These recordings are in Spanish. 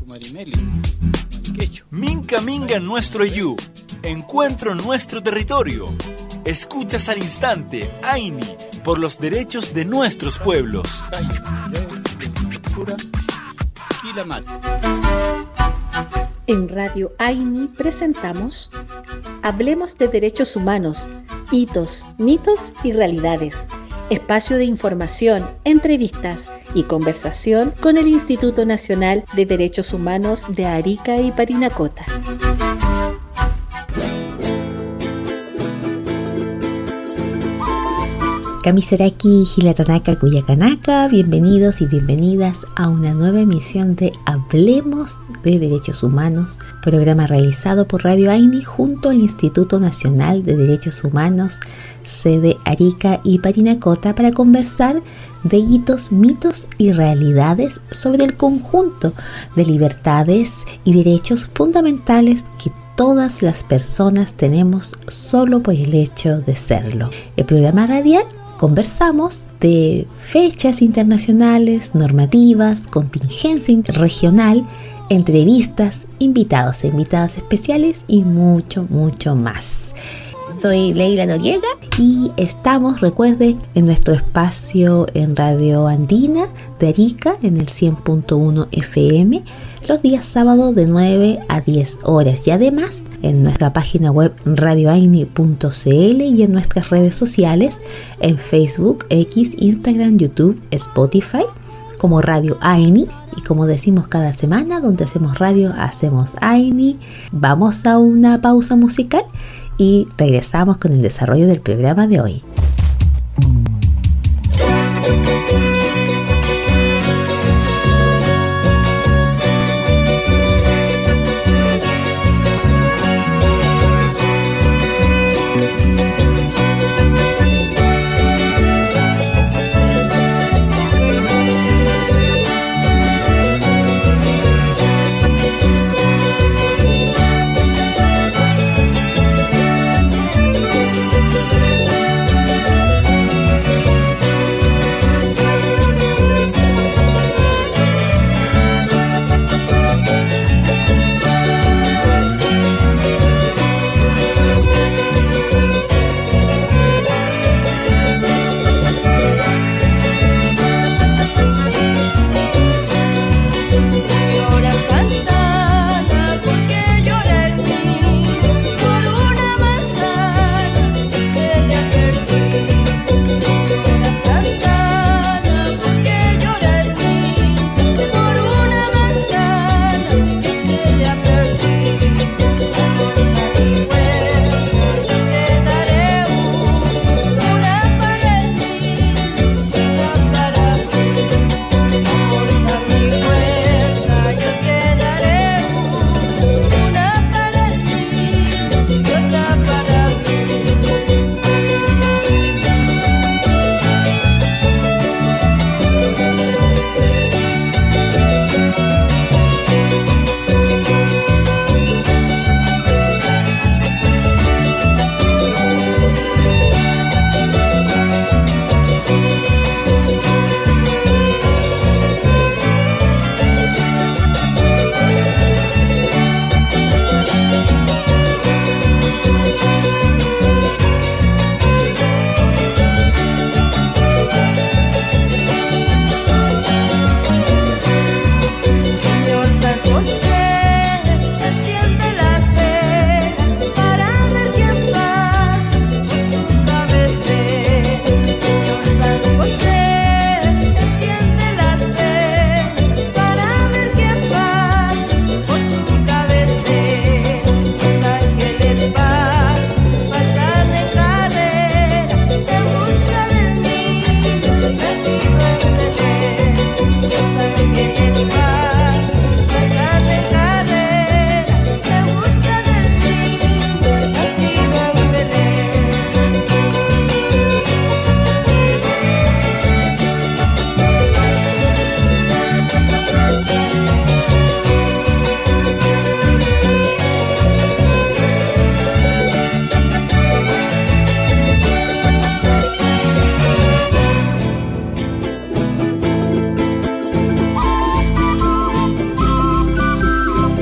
Marimeli, Mariquecho. Minca Minga nuestro yu, encuentro nuestro territorio. Escuchas al instante, Aini, por los derechos de nuestros pueblos. En Radio Aini presentamos Hablemos de Derechos Humanos, hitos, mitos y realidades. Espacio de información, entrevistas y conversación con el Instituto Nacional de Derechos Humanos de Arica y Parinacota. Kamisaraki, Hilatanaka, Cuyacanaka, bienvenidos y bienvenidas a una nueva emisión de Hablemos de Derechos Humanos, programa realizado por Radio Aini junto al Instituto Nacional de Derechos Humanos, sede Arica y Parinacota, para conversar de hitos, mitos y realidades sobre el conjunto de libertades y derechos fundamentales que todas las personas tenemos solo por el hecho de serlo. El programa radial conversamos de fechas internacionales, normativas, contingencia regional, entrevistas, invitados e invitadas especiales y mucho, mucho más. Soy Leila Noriega y estamos, recuerden, en nuestro espacio en Radio Andina de Arica en el 100.1 FM los días sábados de 9 a 10 horas y además en nuestra página web radioaini.cl y en nuestras redes sociales en Facebook, X, Instagram, YouTube, Spotify como Radio Aini. Y como decimos cada semana, donde hacemos radio, hacemos Aini. Vamos a una pausa musical y regresamos con el desarrollo del programa de hoy.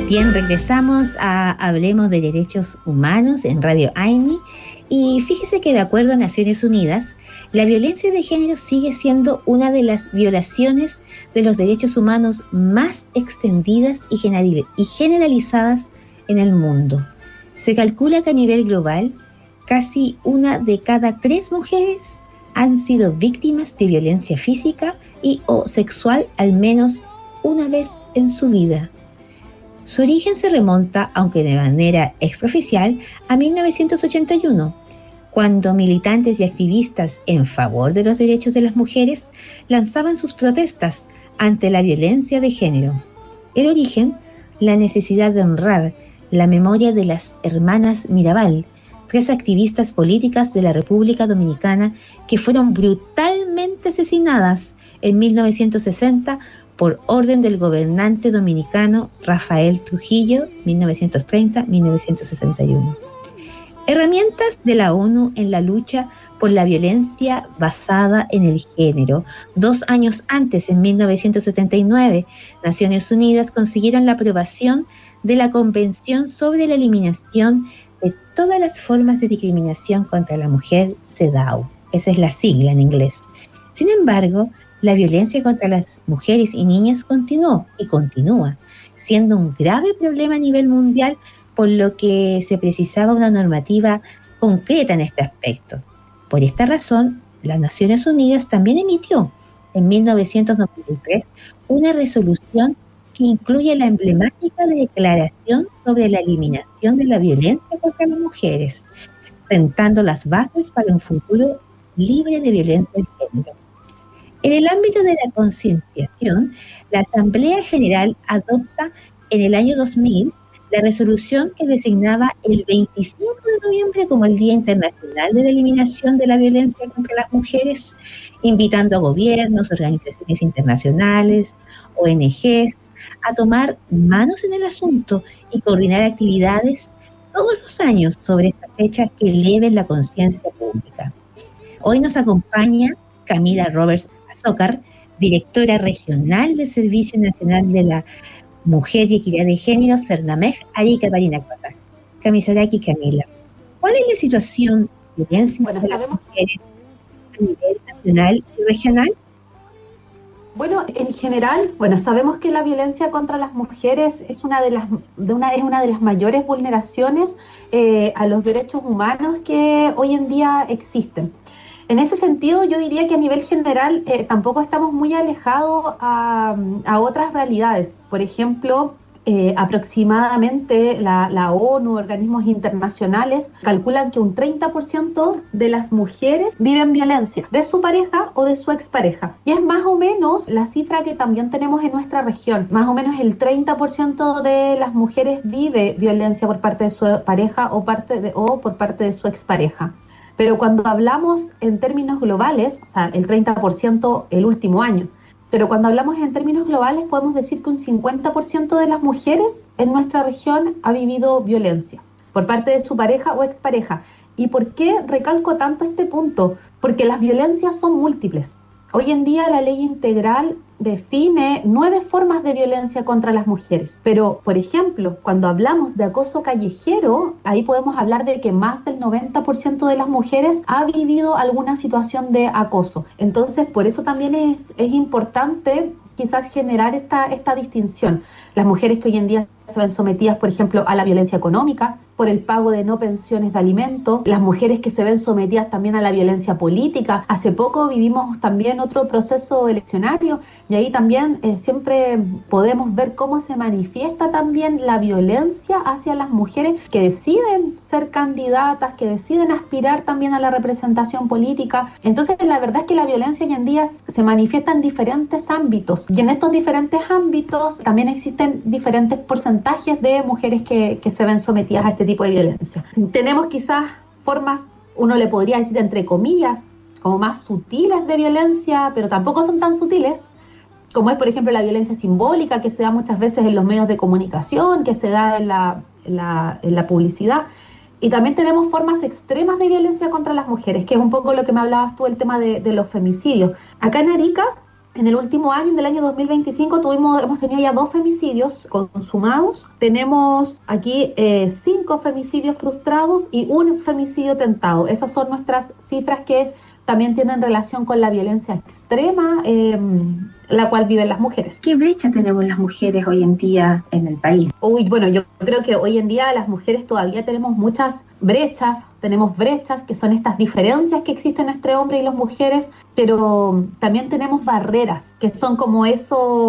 Bien, regresamos a Hablemos de Derechos Humanos en Radio AINI y fíjese que de acuerdo a Naciones Unidas, la violencia de género sigue siendo una de las violaciones de los derechos humanos más extendidas y generalizadas en el mundo. Se calcula que a nivel global, casi 1 de cada 3 mujeres han sido víctimas de violencia física y o sexual al menos una vez en su vida. Su origen se remonta, aunque de manera extraoficial, a 1981, cuando militantes y activistas en favor de los derechos de las mujeres lanzaban sus protestas ante la violencia de género. El origen, la necesidad de honrar la memoria de las hermanas Mirabal, 3 activistas políticas de la República Dominicana que fueron brutalmente asesinadas en 1960 por orden del gobernante dominicano Rafael Trujillo, 1930-1961. Herramientas de la ONU en la lucha por la violencia basada en el género. 2 años antes, en 1979, Naciones Unidas consiguieron la aprobación de la Convención sobre la Eliminación de todas las formas de discriminación contra la mujer, CEDAW. Esa es la sigla en inglés. Sin embargo, la violencia contra las mujeres y niñas continuó y continúa, siendo un grave problema a nivel mundial, por lo que se precisaba una normativa concreta en este aspecto. Por esta razón, las Naciones Unidas también emitió en 1993 una resolución que incluye la emblemática Declaración sobre la Eliminación de la Violencia contra las Mujeres, sentando las bases para un futuro libre de violencia de género. En el ámbito de la concienciación, la Asamblea General adopta en el año 2000 la resolución que designaba el 25 de noviembre como el Día Internacional de la Eliminación de la Violencia contra las Mujeres, invitando a gobiernos, organizaciones internacionales, ONGs, a tomar manos en el asunto y coordinar actividades todos los años sobre esta fecha que eleven la conciencia pública. Hoy nos acompaña Camila Roberts Azócar, directora regional del Servicio Nacional de la Mujer y Equidad de Género, Cernamej, Arica, Parinacota. Camisaraki, Camila, ¿cuál es la situación de violencia de las mujeres a nivel nacional y regional? Bueno, en general, sabemos que la violencia contra las mujeres es una de las mayores vulneraciones a los derechos humanos que hoy en día existen. En ese sentido, yo diría que a nivel general tampoco estamos muy alejados a otras realidades. Por ejemplo, aproximadamente la ONU, organismos internacionales, calculan que un 30% de las mujeres viven violencia de su pareja o de su expareja. Y es más o menos la cifra que también tenemos en nuestra región. Más o menos el 30% de las mujeres vive violencia por parte de su pareja o por parte de su expareja. Pero cuando hablamos en términos globales, o sea, el 30% el último año, pero cuando hablamos en términos globales podemos decir que un 50% de las mujeres en nuestra región ha vivido violencia por parte de su pareja o expareja. ¿Y por qué recalco tanto este punto? Porque las violencias son múltiples. Hoy en día la ley integral define 9 formas de violencia contra las mujeres. Pero, por ejemplo, cuando hablamos de acoso callejero, ahí podemos hablar de que más del 90% de las mujeres ha vivido alguna situación de acoso. Entonces, por eso también es importante quizás generar esta distinción. Las mujeres que hoy en día se ven sometidas, por ejemplo, a la violencia económica, por el pago de no pensiones de alimentos, las mujeres que se ven sometidas también a la violencia política. Hace poco vivimos también otro proceso eleccionario y ahí también siempre podemos ver cómo se manifiesta también la violencia hacia las mujeres que deciden ser candidatas, que deciden aspirar también a la representación política. Entonces, la verdad es que la violencia hoy en día se manifiesta en diferentes ámbitos y en estos diferentes ámbitos también existen diferentes porcentajes de mujeres que se ven sometidas a este tipo de violencia. Tenemos quizás formas, uno le podría decir entre comillas, como más sutiles de violencia, pero tampoco son tan sutiles, como es por ejemplo la violencia simbólica que se da muchas veces en los medios de comunicación, que se da en la publicidad. Y también tenemos formas extremas de violencia contra las mujeres, que es un poco lo que me hablabas tú, el tema de los femicidios. Acá en Arica En el último año, en el año 2025, hemos tenido ya 2 femicidios consumados. Tenemos aquí 5 femicidios frustrados y 1 femicidio tentado. Esas son nuestras cifras que también tienen relación con la violencia extrema, la cual viven las mujeres. ¿Qué brecha tenemos las mujeres hoy en día en el país? Bueno, yo creo que hoy en día las mujeres todavía tenemos muchas brechas, que son estas diferencias que existen entre hombres y las mujeres, pero también tenemos barreras, que son como no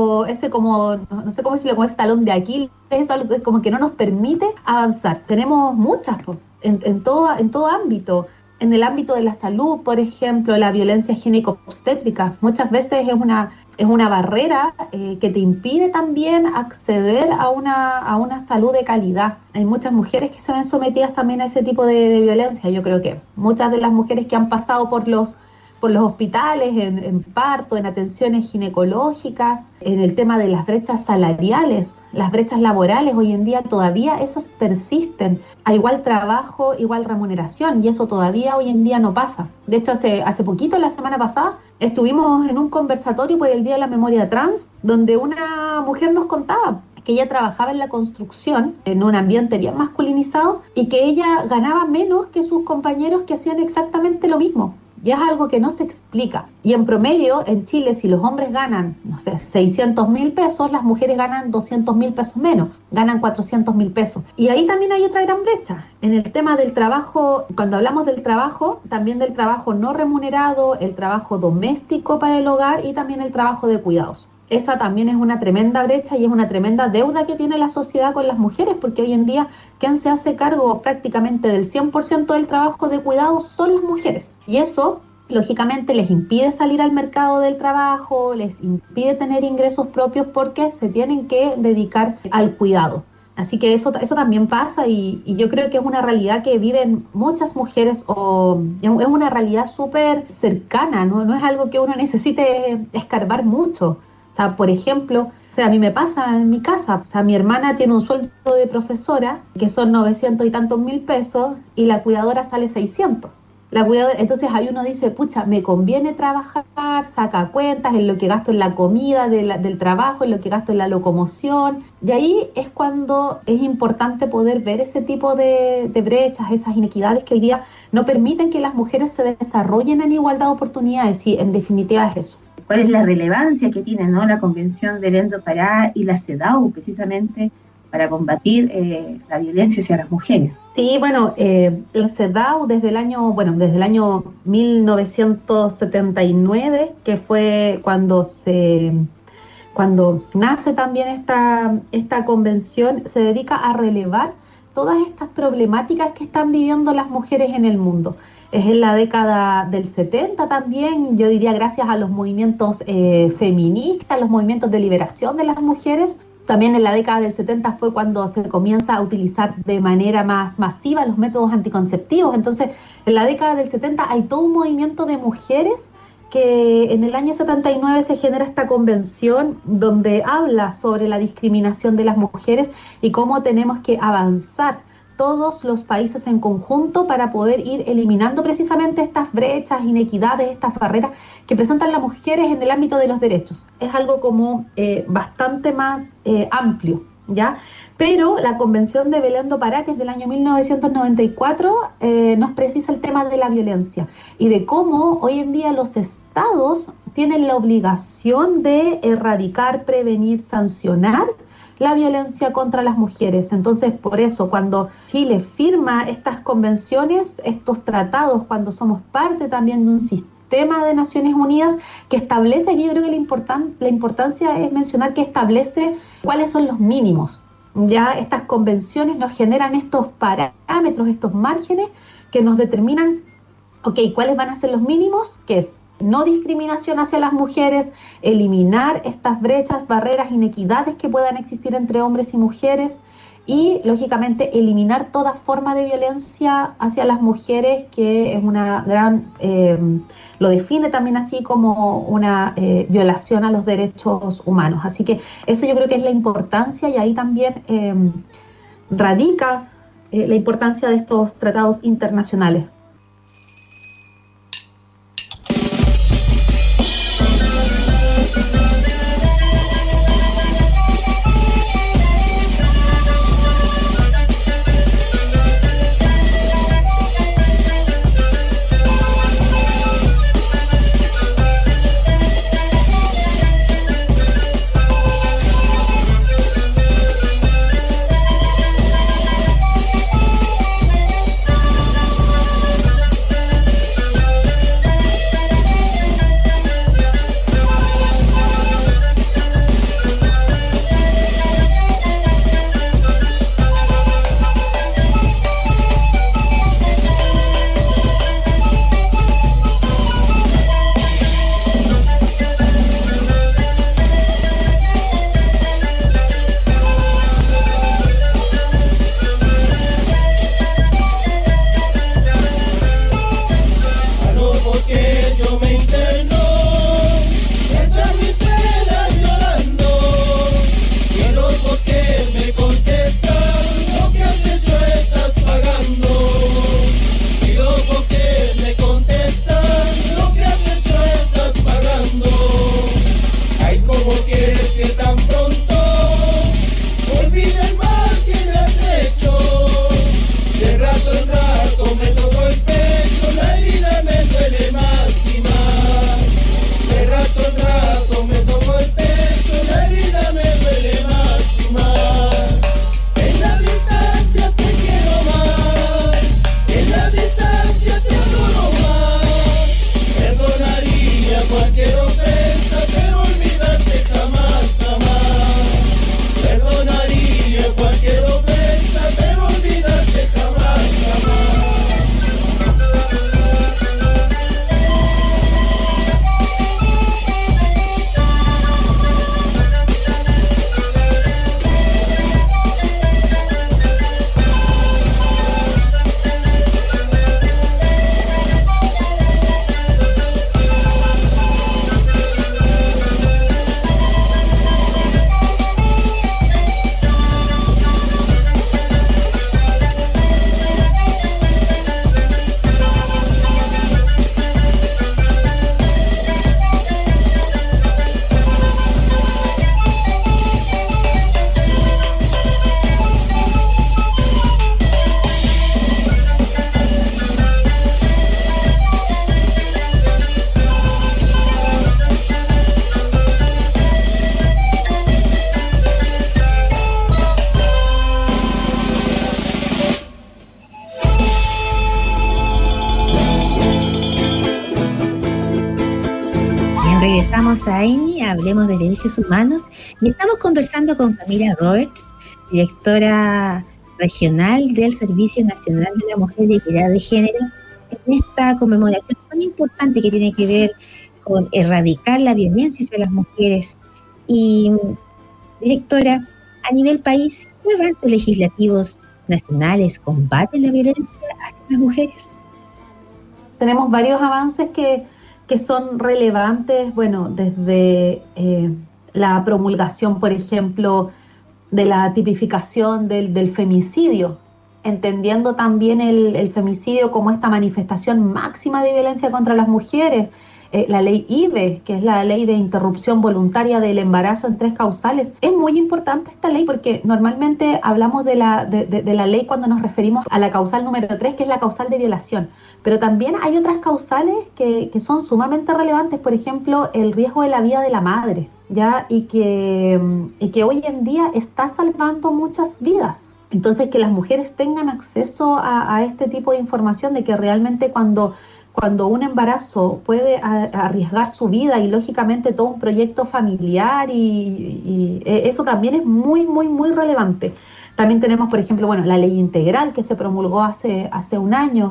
sé cómo decirlo, como ese talón de Aquiles, es algo que como que no nos permite avanzar. Tenemos muchas, en todo ámbito. En el ámbito de la salud, por ejemplo, la violencia gineco-obstétrica, muchas veces es una barrera que te impide también acceder a una salud de calidad. Hay muchas mujeres que se ven sometidas también a ese tipo de violencia. Yo creo que muchas de las mujeres que han pasado por los hospitales, en parto, en atenciones ginecológicas, en el tema de las brechas salariales, las brechas laborales, hoy en día todavía esas persisten. A igual trabajo, igual remuneración, y eso todavía hoy en día no pasa. De hecho, hace poquito, la semana pasada, estuvimos en un conversatorio por el Día de la Memoria Trans, donde una mujer nos contaba que ella trabajaba en la construcción, en un ambiente bien masculinizado, y que ella ganaba menos que sus compañeros que hacían exactamente lo mismo. Y es algo que no se explica. Y en promedio, en Chile, si los hombres ganan, 600.000 pesos, las mujeres ganan 200.000 pesos menos, ganan 400.000 pesos. Y ahí también hay otra gran brecha. En el tema del trabajo, cuando hablamos del trabajo, también del trabajo no remunerado, el trabajo doméstico para el hogar y también el trabajo de cuidados. Esa también es una tremenda brecha y es una tremenda deuda que tiene la sociedad con las mujeres, porque hoy en día quien se hace cargo prácticamente del 100% del trabajo de cuidados son las mujeres. Y eso, lógicamente, les impide salir al mercado del trabajo, les impide tener ingresos propios porque se tienen que dedicar al cuidado. Así que eso también pasa y yo creo que es una realidad que viven muchas mujeres, o es una realidad súper cercana, no es algo que uno necesite escarbar mucho. O sea, por ejemplo, a mí me pasa en mi casa, mi hermana tiene un sueldo de profesora que son 900 y tantos mil pesos y la cuidadora sale 600. Entonces ahí uno dice, pucha, me conviene trabajar, saca cuentas en lo que gasto en la comida del trabajo, en lo que gasto en la locomoción. Y ahí es cuando es importante poder ver ese tipo de brechas, esas inequidades que hoy día no permiten que las mujeres se desarrollen en igualdad de oportunidades, y en definitiva es eso. ¿Cuál es la relevancia que tiene, ¿no?, la Convención de Belén do Pará y la CEDAW precisamente para combatir la violencia hacia las mujeres? Sí, bueno, la CEDAW desde el año 1979, que fue cuando nace también esta convención, se dedica a relevar todas estas problemáticas que están viviendo las mujeres en el mundo. Es en la década del 70 también, yo diría gracias a los movimientos feministas, los movimientos de liberación de las mujeres. También en la década del 70 fue cuando se comienza a utilizar de manera más masiva los métodos anticonceptivos. Entonces, en la década del 70 hay todo un movimiento de mujeres que en el año 79 se genera esta convención donde habla sobre la discriminación de las mujeres y cómo tenemos que avanzar todos los países en conjunto para poder ir eliminando precisamente estas brechas, inequidades, estas barreras que presentan las mujeres en el ámbito de los derechos. Es algo como bastante más amplio, ¿ya? Pero la Convención de Belén do Pará, que es del año 1994, nos precisa el tema de la violencia y de cómo hoy en día los estados tienen la obligación de erradicar, prevenir, sancionar la violencia contra las mujeres. Entonces, por eso, cuando Chile firma estas convenciones, estos tratados, cuando somos parte también de un sistema de Naciones Unidas que establece, aquí yo creo que la importancia es mencionar que establece cuáles son los mínimos. Ya estas convenciones nos generan estos parámetros, estos márgenes que nos determinan, ¿cuáles van a ser los mínimos? Que es no discriminación hacia las mujeres, eliminar estas brechas, barreras, inequidades que puedan existir entre hombres y mujeres y, lógicamente, eliminar toda forma de violencia hacia las mujeres, que es una gran, lo define también así como una violación a los derechos humanos. Así que eso yo creo que es la importancia y ahí también radica la importancia de estos tratados internacionales. AINI, Hablemos de Derechos Humanos, y estamos conversando con Camila Roberts, directora regional del Servicio Nacional de la Mujer y Equidad de Género, en esta conmemoración tan importante que tiene que ver con erradicar la violencia hacia las mujeres. Y, directora, a nivel país, ¿qué avances legislativos nacionales combaten la violencia hacia las mujeres? Tenemos varios avances que son relevantes, bueno, desde la promulgación, por ejemplo, de la tipificación del femicidio, entendiendo también el femicidio como esta manifestación máxima de violencia contra las mujeres. La ley IVE, que es la ley de interrupción voluntaria del embarazo en 3 causales. Es muy importante esta ley porque normalmente hablamos de la ley cuando nos referimos a la causal número 3, que es la causal de violación. Pero también hay otras causales que son sumamente relevantes, por ejemplo, el riesgo de la vida de la madre, ¿ya? Y que hoy en día está salvando muchas vidas. Entonces, que las mujeres tengan acceso a este tipo de información de que realmente cuando un embarazo puede arriesgar su vida y lógicamente todo un proyecto familiar y eso también es muy, muy, muy relevante. También tenemos, por ejemplo, bueno, la ley integral que se promulgó hace un año,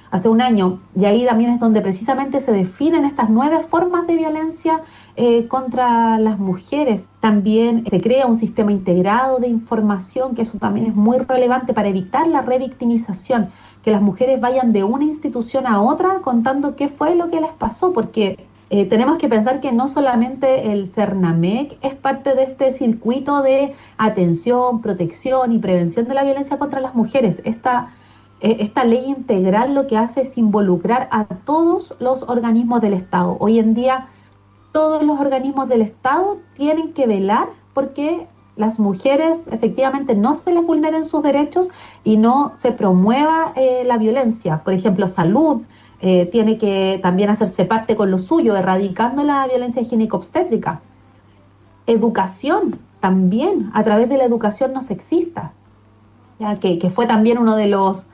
y ahí también es donde precisamente se definen estas 9 formas de violencia contra las mujeres. También se crea un sistema integrado de información, que eso también es muy relevante para evitar la revictimización, que las mujeres vayan de una institución a otra contando qué fue lo que les pasó, porque tenemos que pensar que no solamente el CERNAMEC es parte de este circuito de atención, protección y prevención de la violencia contra las mujeres. Esta ley integral lo que hace es involucrar a todos los organismos del Estado. Hoy en día todos los organismos del Estado tienen que velar porque las mujeres efectivamente no se les vulneren sus derechos y no se promueva la violencia. Por ejemplo, salud tiene que también hacerse parte con lo suyo, erradicando la violencia gínico-obstétrica. Educación también, a través de la educación no sexista, ya que fue también uno de los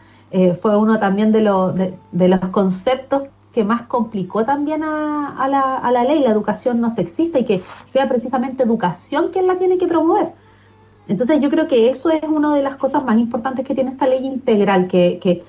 conceptos que más complicó también a la ley, la educación no sexista, y que sea precisamente educación quien la tiene que promover. Entonces yo creo que eso es una de las cosas más importantes que tiene esta ley integral, que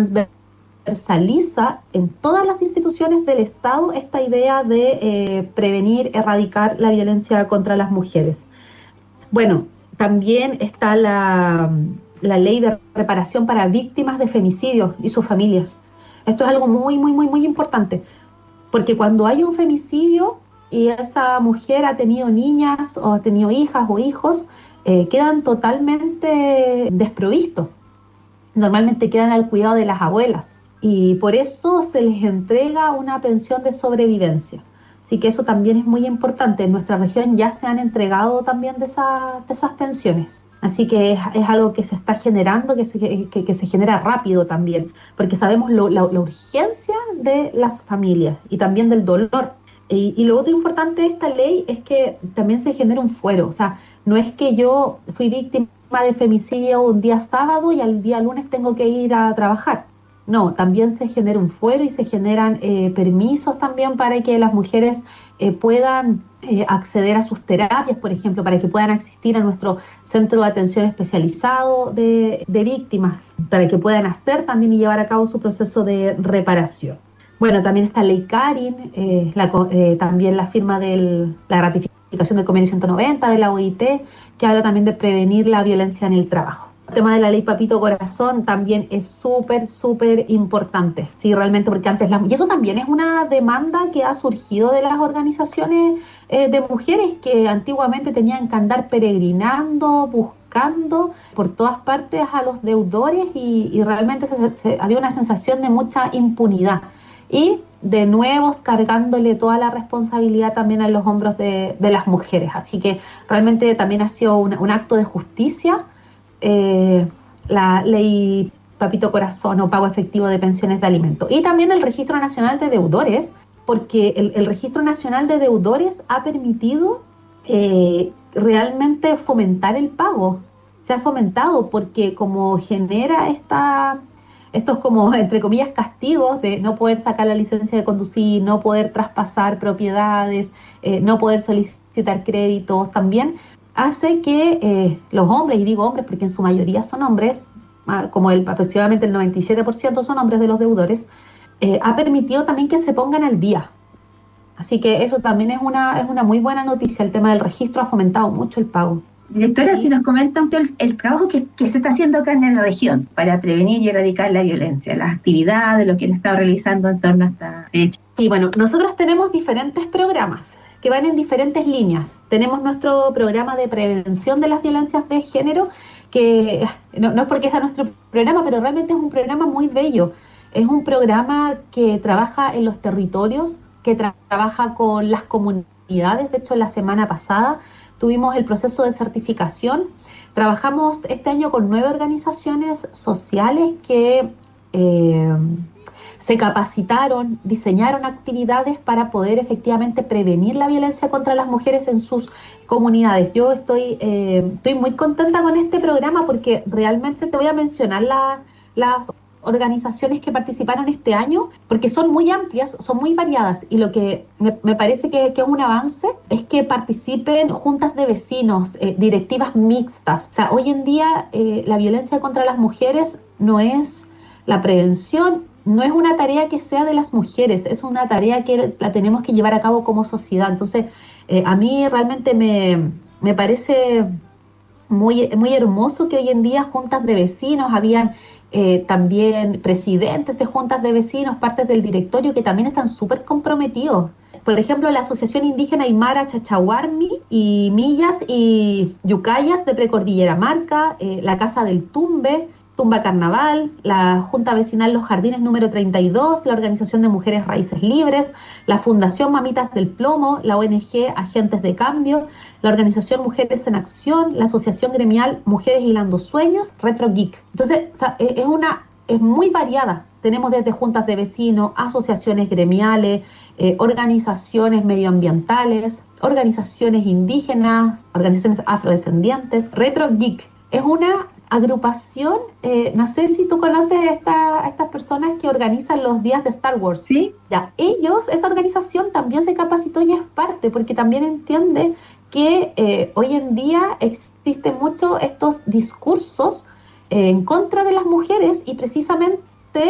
transversaliza en todas las instituciones del Estado esta idea de prevenir, erradicar la violencia contra las mujeres. Bueno, también está la ley de reparación para víctimas de femicidios y sus familias. Esto es algo muy, muy, muy, muy importante, porque cuando hay un femicidio y esa mujer ha tenido niñas o ha tenido hijas o hijos, quedan totalmente desprovistos. Normalmente quedan al cuidado de las abuelas y por eso se les entrega una pensión de sobrevivencia. Así que eso también es muy importante. En nuestra región ya se han entregado también de esas pensiones. Así que es algo que se está generando, que se genera rápido también, porque sabemos la urgencia de las familias y también del dolor. Y lo otro importante de esta ley es que también se genera un fuero. O sea, no es que yo fui víctima de femicidio un día sábado y al día lunes tengo que ir a trabajar. No, también se genera un fuero y se generan permisos también para que las mujeres puedan acceder a sus terapias, por ejemplo, para que puedan asistir a nuestro centro de atención especializado de víctimas, para que puedan hacer también y llevar a cabo su proceso de reparación. Bueno, también está Ley Carin, también la firma de la ratificación del Convenio 190 de la OIT, que habla también de prevenir la violencia en el trabajo. El tema de la ley Papito Corazón también es súper, súper importante, sí, realmente, porque antes y eso también es una demanda que ha surgido de las organizaciones de mujeres que antiguamente tenían que andar peregrinando, buscando por todas partes a los deudores y realmente había una sensación de mucha impunidad. Y de nuevo cargándole toda la responsabilidad también a los hombros de las mujeres. Así que realmente también ha sido un acto de justicia la ley Papito Corazón o pago efectivo de pensiones de alimentos. Y también el Registro Nacional de Deudores, porque el Registro Nacional de Deudores ha permitido realmente fomentar el pago. Se ha fomentado porque como genera estos como, entre comillas, castigos de no poder sacar la licencia de conducir, no poder traspasar propiedades, no poder solicitar créditos, también hace que los hombres, y digo hombres porque en su mayoría son hombres, como aproximadamente el 97% son hombres de los deudores, ha permitido también que se pongan al día. Así que eso también es una muy buena noticia. El tema del registro ha fomentado mucho el pago. Directora, si nos comenta un poco el trabajo que se está haciendo acá en la región para prevenir y erradicar la violencia, las actividades, lo que han estado realizando en torno a esta fecha. Y bueno, nosotros tenemos diferentes programas que van en diferentes líneas. Tenemos nuestro programa de prevención de las violencias de género, que no es porque sea nuestro programa, pero realmente es un programa muy bello. Es un programa que trabaja en los territorios, que trabaja con las comunidades. De hecho, la semana pasada tuvimos el proceso de certificación. Trabajamos este año con 9 organizaciones sociales que se capacitaron, diseñaron actividades para poder efectivamente prevenir la violencia contra las mujeres en sus comunidades. Yo estoy muy contenta con este programa porque realmente te voy a mencionar las organizaciones que participaron este año, porque son muy amplias, son muy variadas, y lo que me parece que es un avance es que participen juntas de vecinos, directivas mixtas. O sea, hoy en día la violencia contra las mujeres no es la prevención, no es una tarea que sea de las mujeres, es una tarea que la tenemos que llevar a cabo como sociedad. Entonces, a mí realmente me parece muy, muy hermoso que hoy en día juntas de vecinos, habían también presidentes de juntas de vecinos, partes del directorio que también están súper comprometidos. Por ejemplo, la Asociación Indígena Aymara Chachahuarmi y Millas y Yucayas de Precordillera Marca, la Casa del Tumbe, Tumba Carnaval, la Junta Vecinal Los Jardines número 32, la Organización de Mujeres Raíces Libres, la Fundación Mamitas del Plomo, la ONG Agentes de Cambio, la Organización Mujeres en Acción, la Asociación Gremial Mujeres Hilando Sueños, Retro Geek. Entonces, es muy variada. Tenemos desde juntas de vecinos, asociaciones gremiales, organizaciones medioambientales, organizaciones indígenas, organizaciones afrodescendientes. Retro Geek es una agrupación, no sé si tú conoces a estas personas que organizan los días de Star Wars. Sí. Ya, esa organización también se capacitó y es parte, porque también entiende que hoy en día existen mucho estos discursos en contra de las mujeres y precisamente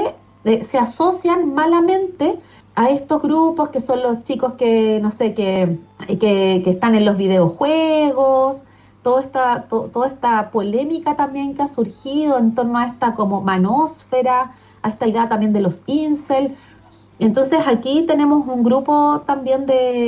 se asocian malamente a estos grupos que son los chicos que, no sé, que están en los videojuegos, toda esta polémica también que ha surgido en torno a esta como manósfera, a esta idea también de los incel. Entonces aquí tenemos un grupo también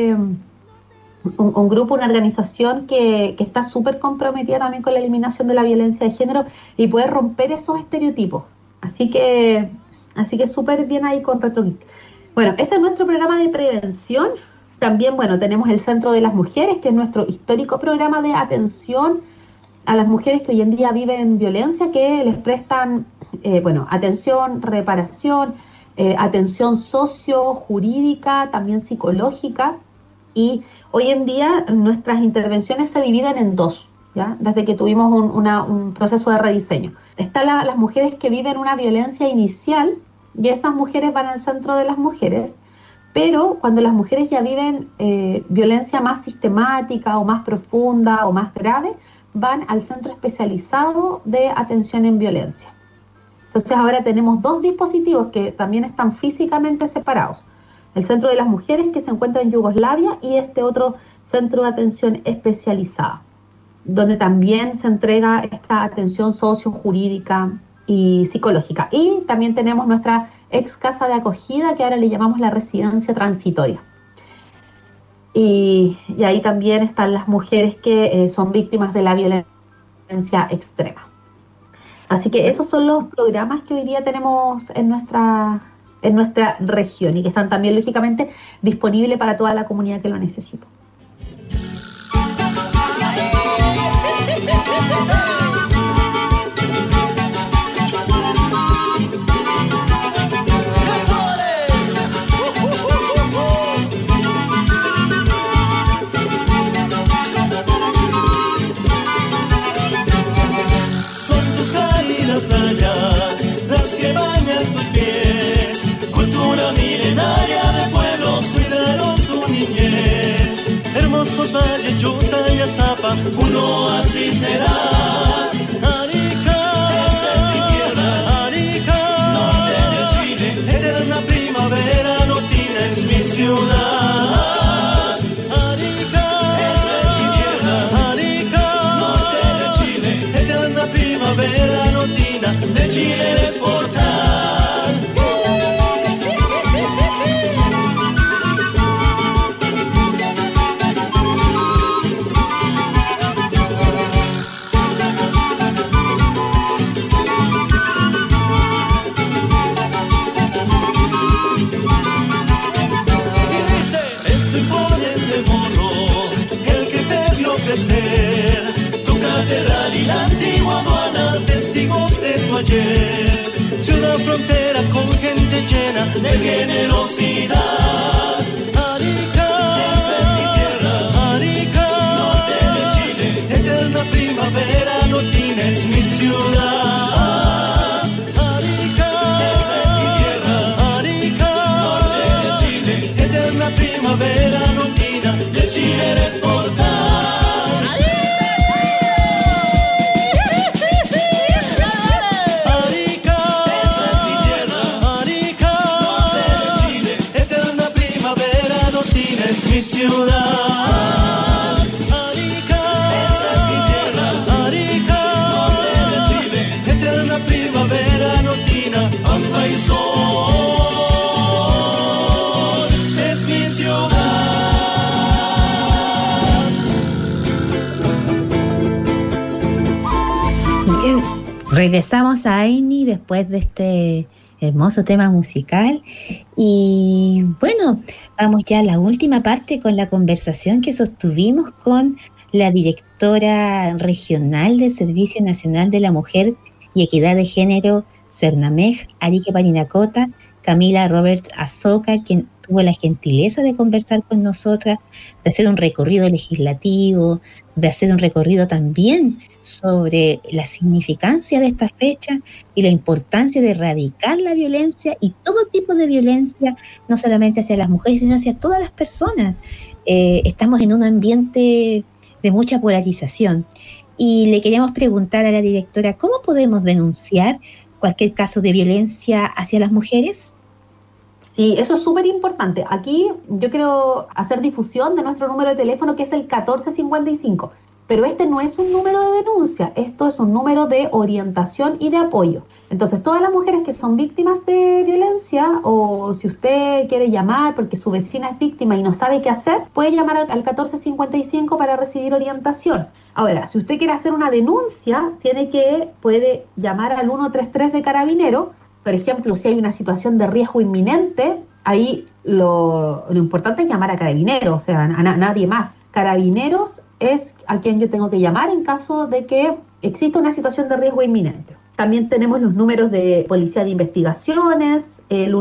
una organización que está súper comprometida también con la eliminación de la violencia de género y poder romper esos estereotipos. Así que súper bien ahí con RetroGeek. Bueno, ese es nuestro programa de prevención. También, bueno, tenemos el Centro de las Mujeres, que es nuestro histórico programa de atención a las mujeres que hoy en día viven violencia, que les prestan, atención, reparación, atención socio-jurídica, también psicológica. Y hoy en día nuestras intervenciones se dividen en 2, ¿ya? Desde que tuvimos un proceso de rediseño. Están las mujeres que viven una violencia inicial, y esas mujeres van al Centro de las Mujeres. Pero cuando las mujeres ya viven violencia más sistemática o más profunda o más grave, van al Centro Especializado de Atención en Violencia. Entonces ahora tenemos 2 dispositivos que también están físicamente separados. El Centro de las Mujeres, que se encuentra en Yugoslavia, y este otro Centro de Atención Especializada, donde también se entrega esta atención socio-jurídica y psicológica. Y también tenemos nuestra ex casa de acogida, que ahora le llamamos la residencia transitoria. Y ahí también están las mujeres que son víctimas de la violencia extrema. Así que esos son los programas que hoy día tenemos en nuestra región y que están también, lógicamente, disponibles para toda la comunidad que lo necesita. Son tus cálidas playas las que bañan un oasis serás. Arica, esa es mi tierra. Arica, norte de Chile, eterna primavera, Notina es mi ciudad. Arica, esa es mi tierra. Arica, norte de Chile, eterna primavera, Notina de Chile eres portal. Tu catedral y la antigua aduana, testigos de tu ayer. Ciudad frontera con gente llena de generosidad. Arica, esa es mi tierra. Arica, norte de Chile, eterna primavera, Notina es mi ciudad. Arica, esa es mi tierra. Arica, norte de Chile, eterna primavera, Notina de Chile eres portal. Mi ciudad, Arica, esa es mi tierra. Arica, norte de Chile, eterna primavera, Notina, Pampa y sol, es mi ciudad. Bien, regresamos a Aini después de este hermoso tema musical y bueno, vamos ya a la última parte con la conversación que sostuvimos con la directora regional del Servicio Nacional de la Mujer y Equidad de Género, Cernamej, Arique Parinacota, Camila Robert Azoka, quien tuvo la gentileza de conversar con nosotras, de hacer un recorrido legislativo, de hacer un recorrido también sobre la significancia de esta fecha y la importancia de erradicar la violencia y todo tipo de violencia, no solamente hacia las mujeres, sino hacia todas las personas. Estamos en un ambiente de mucha polarización y le queríamos preguntar a la directora, ¿cómo podemos denunciar cualquier caso de violencia hacia las mujeres? Sí, eso es súper importante. Aquí yo quiero hacer difusión de nuestro número de teléfono, que es el 1455. Pero este no es un número de denuncia, esto es un número de orientación y de apoyo. Entonces, todas las mujeres que son víctimas de violencia, o si usted quiere llamar porque su vecina es víctima y no sabe qué hacer, puede llamar al 1455 para recibir orientación. Ahora, si usted quiere hacer una denuncia, puede llamar al 133 de Carabineros. Por ejemplo, si hay una situación de riesgo inminente, ahí lo importante es llamar a Carabineros, o sea, a nadie más. Carabineros es a quien yo tengo que llamar en caso de que exista una situación de riesgo inminente. También tenemos los números de Policía de Investigaciones, el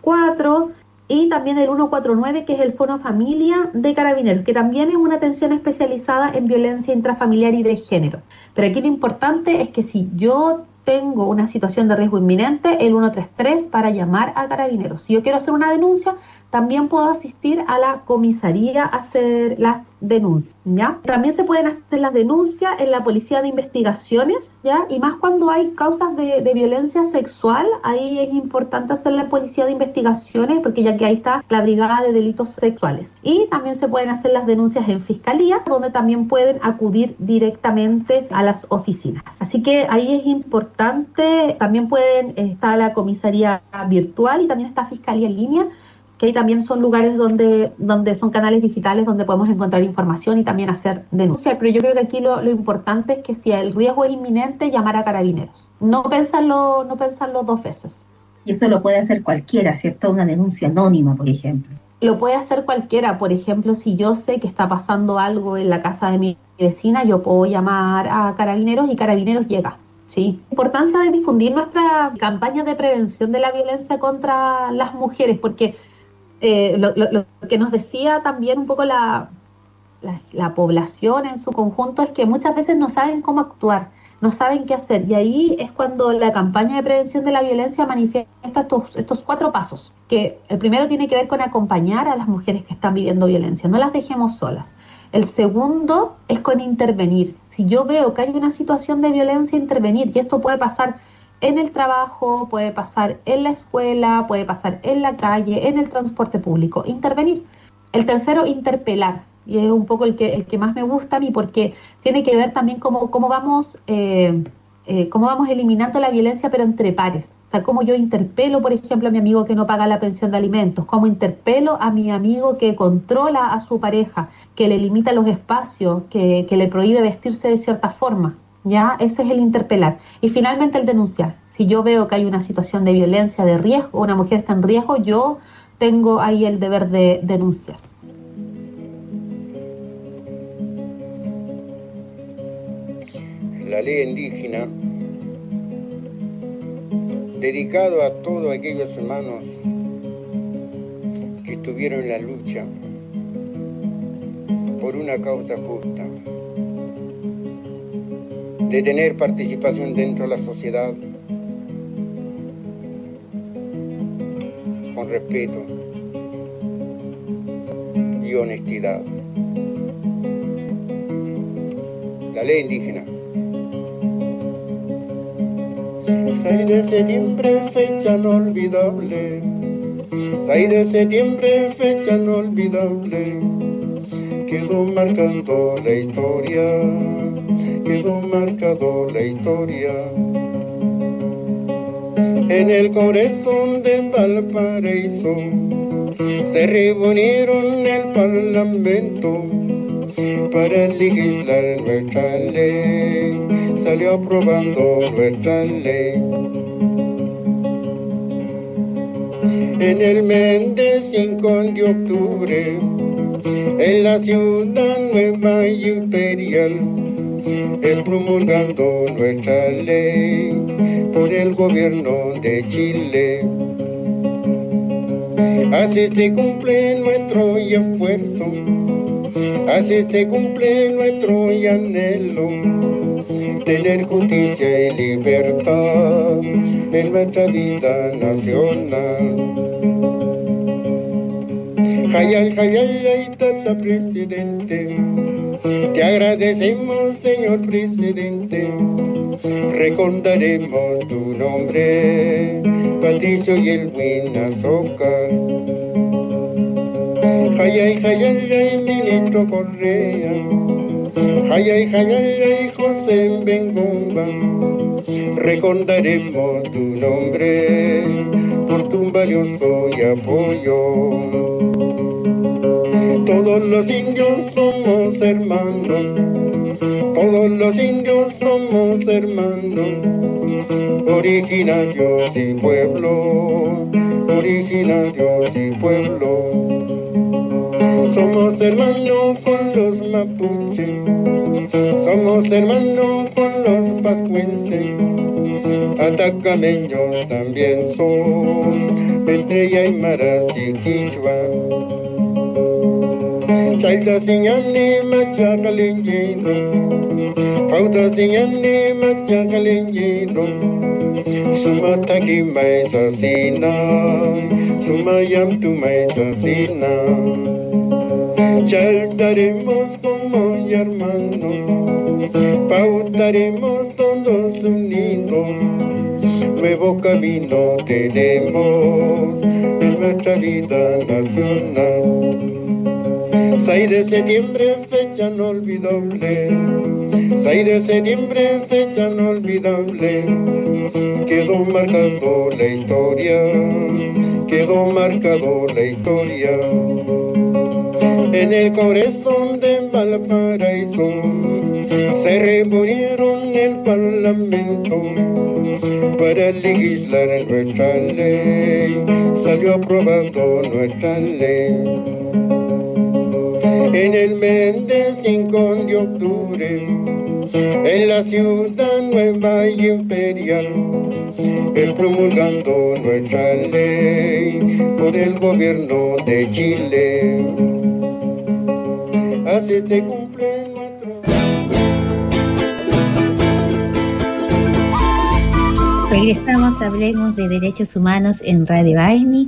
134 y también el 149, que es el Fono Familia de Carabineros, que también es una atención especializada en violencia intrafamiliar y de género. Pero aquí lo importante es que si yo tengo una situación de riesgo inminente, el 133 para llamar a Carabineros. Si yo quiero hacer una denuncia, también puedo asistir a la comisaría a hacer las denuncias, ¿ya? También se pueden hacer las denuncias en la Policía de Investigaciones, ¿ya? Y más cuando hay causas de violencia sexual, ahí es importante hacer la Policía de Investigaciones, porque ya que ahí está la Brigada de Delitos Sexuales. Y también se pueden hacer las denuncias en Fiscalía, donde también pueden acudir directamente a las oficinas. Así que ahí es importante, también pueden estar la comisaría virtual y también está Fiscalía en línea, que ahí también son lugares donde son canales digitales donde podemos encontrar información y también hacer denuncias. Pero yo creo que aquí lo importante es que si el riesgo es inminente, llamar a Carabineros. No pensarlo dos veces. Y eso lo puede hacer cualquiera, ¿cierto? Una denuncia anónima, por ejemplo. Lo puede hacer cualquiera. Por ejemplo, si yo sé que está pasando algo en la casa de mi vecina, yo puedo llamar a Carabineros y Carabineros llega. Sí. La importancia de difundir nuestra campaña de prevención de la violencia contra las mujeres, porque lo que nos decía también un poco la población en su conjunto es que muchas veces no saben cómo actuar, no saben qué hacer, y ahí es cuando la campaña de prevención de la violencia manifiesta estos 4 pasos, que el primero tiene que ver con acompañar a las mujeres que están viviendo violencia, no las dejemos solas. El segundo es con intervenir. Si yo veo que hay una situación de violencia, intervenir. Y esto puede pasar en el trabajo, puede pasar en la escuela, puede pasar en la calle, en el transporte público. Intervenir. El tercero, interpelar. Y es un poco el que más me gusta a mí, porque tiene que ver también cómo vamos eliminando la violencia, pero entre pares. O sea, cómo yo interpelo, por ejemplo, a mi amigo que no paga la pensión de alimentos, cómo interpelo a mi amigo que controla a su pareja, que le limita los espacios, que le prohíbe vestirse de cierta forma. ¿Ya? Ese es el interpelar. Y finalmente el denunciar. Si yo veo que hay una situación de violencia, de riesgo, una mujer está en riesgo, yo tengo ahí el deber de denunciar. La ley indígena, dedicado a todos aquellos hermanos que estuvieron en la lucha por una causa justa, de tener participación dentro de la sociedad, con respeto y honestidad. La ley indígena. 6 de septiembre, fecha inolvidable. 6 de septiembre, fecha inolvidable. Quedó marcando la historia, quedó marcado la historia. En el corazón de Valparaíso se reunieron en el Parlamento para legislar nuestra ley. Salió aprobando nuestra ley. En el mes de 5 de octubre, en la ciudad nueva y imperial, es promulgando nuestra ley por el gobierno de Chile. Así se cumple nuestro esfuerzo, así se cumple nuestro anhelo, tener justicia y libertad en nuestra vida nacional. Hayay, hayay, ay, tata presidente, te agradecemos, señor presidente, recordaremos tu nombre, Patricio y Elwin Azócar. Hayay, hayay, ay, ministro Correa, hayay, hayay, ay, José Bengomba, recordaremos tu nombre por tu valioso y apoyo. Todos los indios somos hermanos, todos los indios somos hermanos, originarios y pueblos, originarios y pueblos. Somos hermanos con los mapuches, somos hermanos con los pascuenses, atacameños también son, entre aymaras y quichua. Chalda señane machacaleñino, pauta señane machacaleñino, sumataki maesasina, sumayam tu maesasina. Chaldaremos como hermanos, pautaremos todos unidos, nuevo camino tenemos en nuestra vida nacional. 6 de septiembre, fecha inolvidable, 6 de septiembre, fecha inolvidable, quedó marcado la historia, quedó marcado la historia. En el corazón de Valparaíso se reunieron en el Parlamento para legislar nuestra ley, salió aprobando nuestra ley. En el mes de 5 de octubre, en la ciudad nueva y imperial, es promulgando nuestra ley por el gobierno de Chile. Así se cumple nuestro... Regresamos, hablemos de derechos humanos en Radio AINI.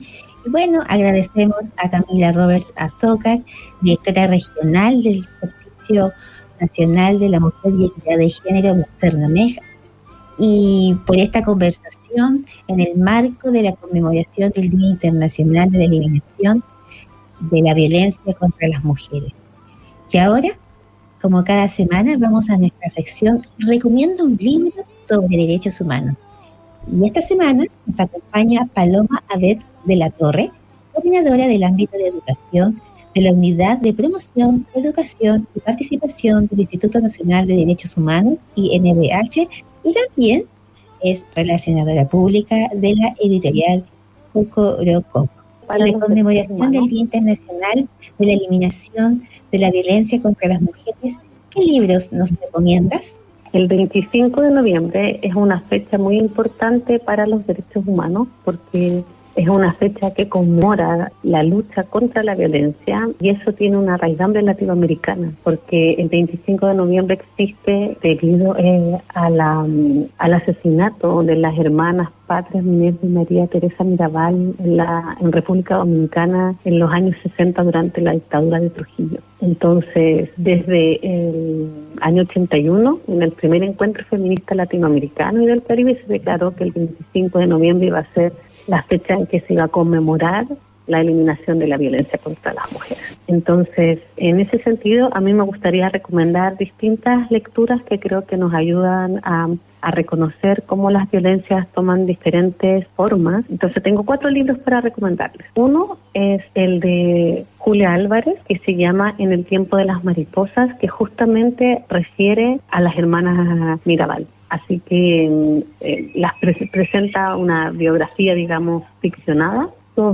Y bueno, agradecemos a Camila Roberts Azócar, directora regional del Servicio Nacional de la Mujer y Equidad de Género, Cernameja, y por esta conversación en el marco de la conmemoración del Día Internacional de la Eliminación de la Violencia contra las Mujeres. Y ahora, como cada semana, vamos a nuestra sección Recomiendo un libro sobre derechos humanos. Y esta semana nos acompaña Paloma Abed de la Torre, coordinadora del ámbito de educación de la Unidad de Promoción, Educación y Participación del Instituto Nacional de Derechos Humanos, INDH, y también es relacionadora pública de la editorial Cocorococ. Para la conmemoración del Día Internacional de la Eliminación de la Violencia contra las Mujeres, ¿qué libros nos recomiendas? El 25 de noviembre es una fecha muy importante para los derechos humanos porque es una fecha que conmemora la lucha contra la violencia y eso tiene una raigambre latinoamericana porque el 25 de noviembre existe debido al asesinato de las hermanas Patria Minerva y María Teresa Mirabal en República Dominicana en los años 60 durante la dictadura de Trujillo. Entonces, desde el año 81, en el primer encuentro feminista latinoamericano y del Caribe, se declaró que el 25 de noviembre iba a ser la fecha en que se iba a conmemorar la eliminación de la violencia contra las mujeres. Entonces, en ese sentido, a mí me gustaría recomendar distintas lecturas que creo que nos ayudan a reconocer cómo las violencias toman diferentes formas. Entonces, tengo 4 libros para recomendarles. Uno es el de Julia Álvarez, que se llama En el tiempo de las mariposas, que justamente refiere a las hermanas Mirabal. Así que presenta una biografía, digamos, ficcionada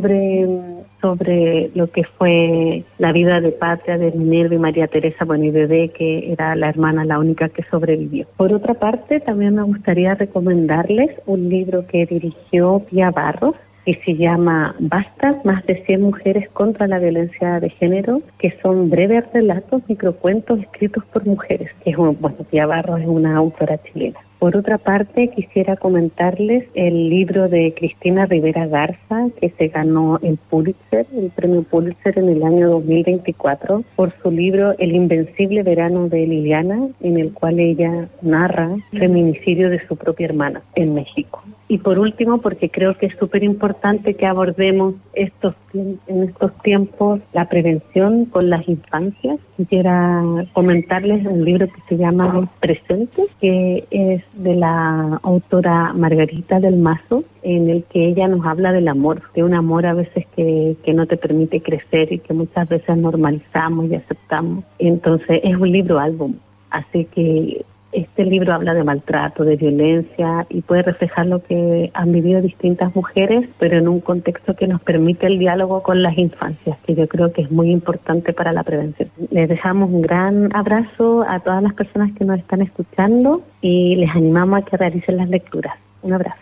sobre lo que fue la vida de Patria, de Minerva y María Teresa, bueno, y Bebé, que era la hermana, la única que sobrevivió. Por otra parte, también me gustaría recomendarles un libro que dirigió Pía Barros, que se llama Basta, más de 100 mujeres contra la violencia de género, que son breves relatos, microcuentos escritos por mujeres, que es Pía Barros es una autora chilena. Por otra parte, quisiera comentarles el libro de Cristina Rivera Garza, que se ganó el premio Pulitzer en el año 2024, por su libro El invencible verano de Liliana, en el cual ella narra el feminicidio de su propia hermana en México. Y por último, porque creo que es súper importante que abordemos en estos tiempos la prevención con las infancias, quisiera comentarles un libro que se llama Presentes, que es de la autora Margarita del Mazo, en el que ella nos habla del amor, de un amor a veces que no te permite crecer y que muchas veces normalizamos y aceptamos. Entonces es un libro álbum, así que este libro habla de maltrato, de violencia y puede reflejar lo que han vivido distintas mujeres, pero en un contexto que nos permite el diálogo con las infancias, que yo creo que es muy importante para la prevención. Les dejamos un gran abrazo a todas las personas que nos están escuchando y les animamos a que realicen las lecturas. Un abrazo.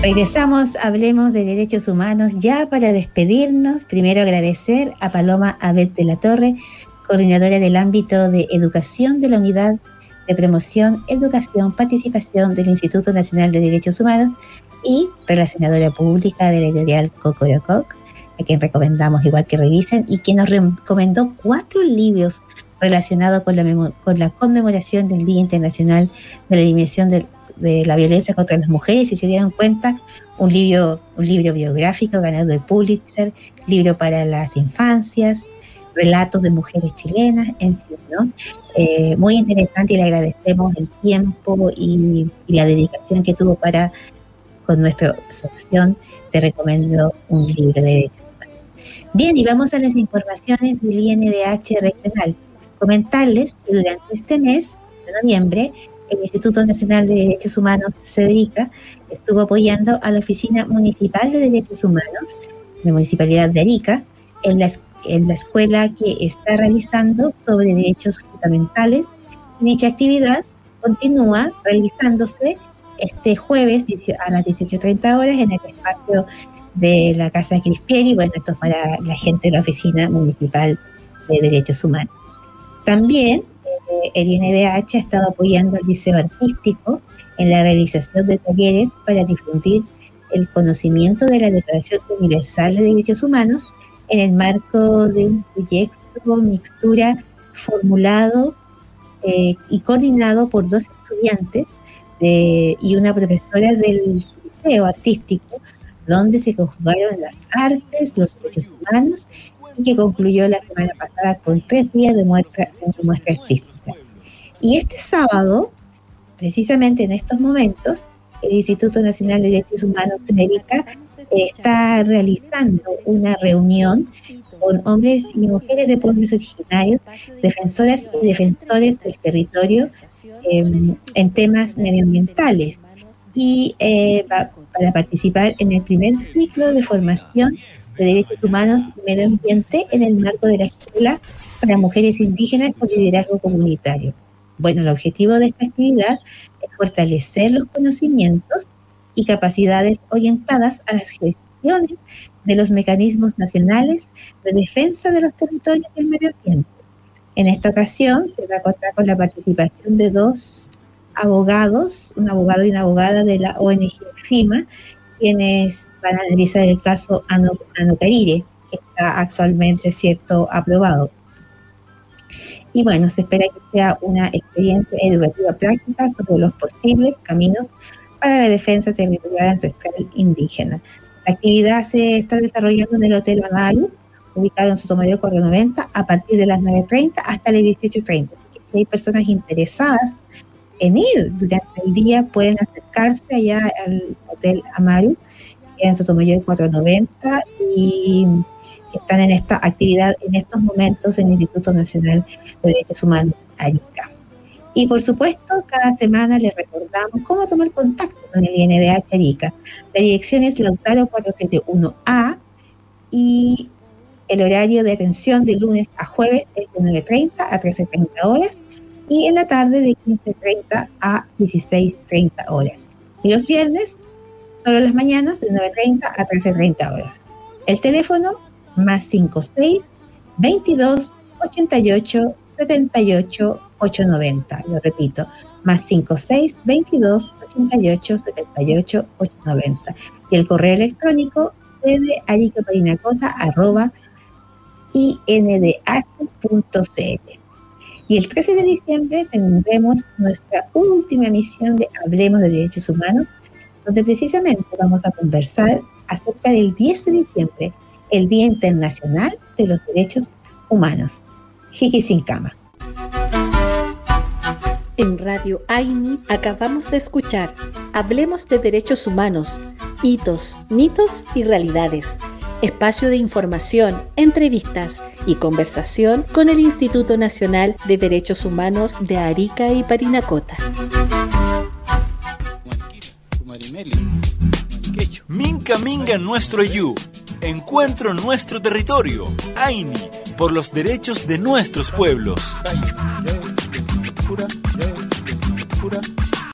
Regresamos, hablemos de derechos humanos. Ya para despedirnos, primero agradecer a Paloma Abed de la Torre, coordinadora del ámbito de educación de la Unidad de Promoción, Educación, Participación del Instituto Nacional de Derechos Humanos y relacionadora pública de la editorial Cocorococ, a quien recomendamos igual que revisen, y que nos recomendó 4 libros relacionados con la conmemoración del Día Internacional de la Eliminación de la Violencia contra las Mujeres. Si se dieron cuenta, un libro biográfico ganador del Pulitzer, libro para las infancias, relatos de mujeres chilenas, en fin, ¿no? Muy interesante, y le agradecemos el tiempo y la dedicación que tuvo con nuestra sección. Te recomiendo un libro de derechos humanos. Bien, y vamos a las informaciones del INDH regional. Comentarles que durante este mes de noviembre, el Instituto Nacional de Derechos Humanos, CEDERICA, estuvo apoyando a la Oficina Municipal de Derechos Humanos de Municipalidad de Arica en la escuela que está realizando sobre derechos fundamentales. Dicha actividad continúa realizándose este jueves a las 18:30 horas en el espacio de la Casa Crispieri. Bueno, esto es para la gente de la Oficina Municipal de Derechos Humanos. También el INDH ha estado apoyando al Liceo Artístico en la realización de talleres para difundir el conocimiento de la Declaración Universal de Derechos Humanos en el marco de un proyecto mixtura formulado y coordinado por 2 estudiantes y una profesora del Liceo Artístico, donde se conjugaron las artes, los derechos humanos, y que concluyó la semana pasada con 3 días de muestra artística. Y este sábado, precisamente en estos momentos, el Instituto Nacional de Derechos Humanos de América está realizando una reunión con hombres y mujeres de pueblos originarios, defensoras y defensores del territorio en temas medioambientales, y para participar en el primer ciclo de formación de Derechos Humanos y Medio Ambiente en el marco de la Escuela para Mujeres Indígenas con Liderazgo Comunitario. Bueno, el objetivo de esta actividad es fortalecer los conocimientos y capacidades orientadas a las gestiones de los mecanismos nacionales de defensa de los territorios y el medio ambiente. En esta ocasión se va a contar con la participación de 2 abogados, un abogado y una abogada de la ONG FIMA, quienes van a analizar el caso Ano Carire, que está actualmente, aprobado. Y bueno, se espera que sea una experiencia educativa práctica sobre los posibles caminos para la defensa territorial ancestral indígena. La actividad se está desarrollando en el Hotel Amaru, ubicado en Sotomayor 490, a partir de las 9:30 hasta las 18:30. Si hay personas interesadas en ir durante el día, pueden acercarse allá al Hotel Amaru, en Sotomayor 490, y están en esta actividad en estos momentos en el Instituto Nacional de Derechos Humanos Arica. Y por supuesto, cada semana les recordamos cómo tomar contacto con el INDH Arica. La dirección es Lautaro 471A y el horario de atención de lunes a jueves es de 9:30 a 13:30 horas y en la tarde de 15:30 a 16:30 horas. Y los viernes, solo las mañanas de 9:30 a 13:30 horas. El teléfono +56 22 88 78 890. Lo repito, +56 22 88 78 890. Y el correo electrónico sede@aricaparinacota@indh.cl. Y el 13 de diciembre tendremos nuestra última emisión de Hablemos de Derechos Humanos, donde precisamente vamos a conversar acerca del 10 de diciembre, el Día Internacional de los Derechos Humanos. Jiki sin cama. En Radio AINI acabamos de escuchar Hablemos de Derechos Humanos, hitos, mitos y realidades. Espacio de información, entrevistas y conversación con el Instituto Nacional de Derechos Humanos de Arica y Parinacota. Minca Minga Nuestro Yu. Encuentro nuestro territorio. AINI, por los derechos de nuestros pueblos.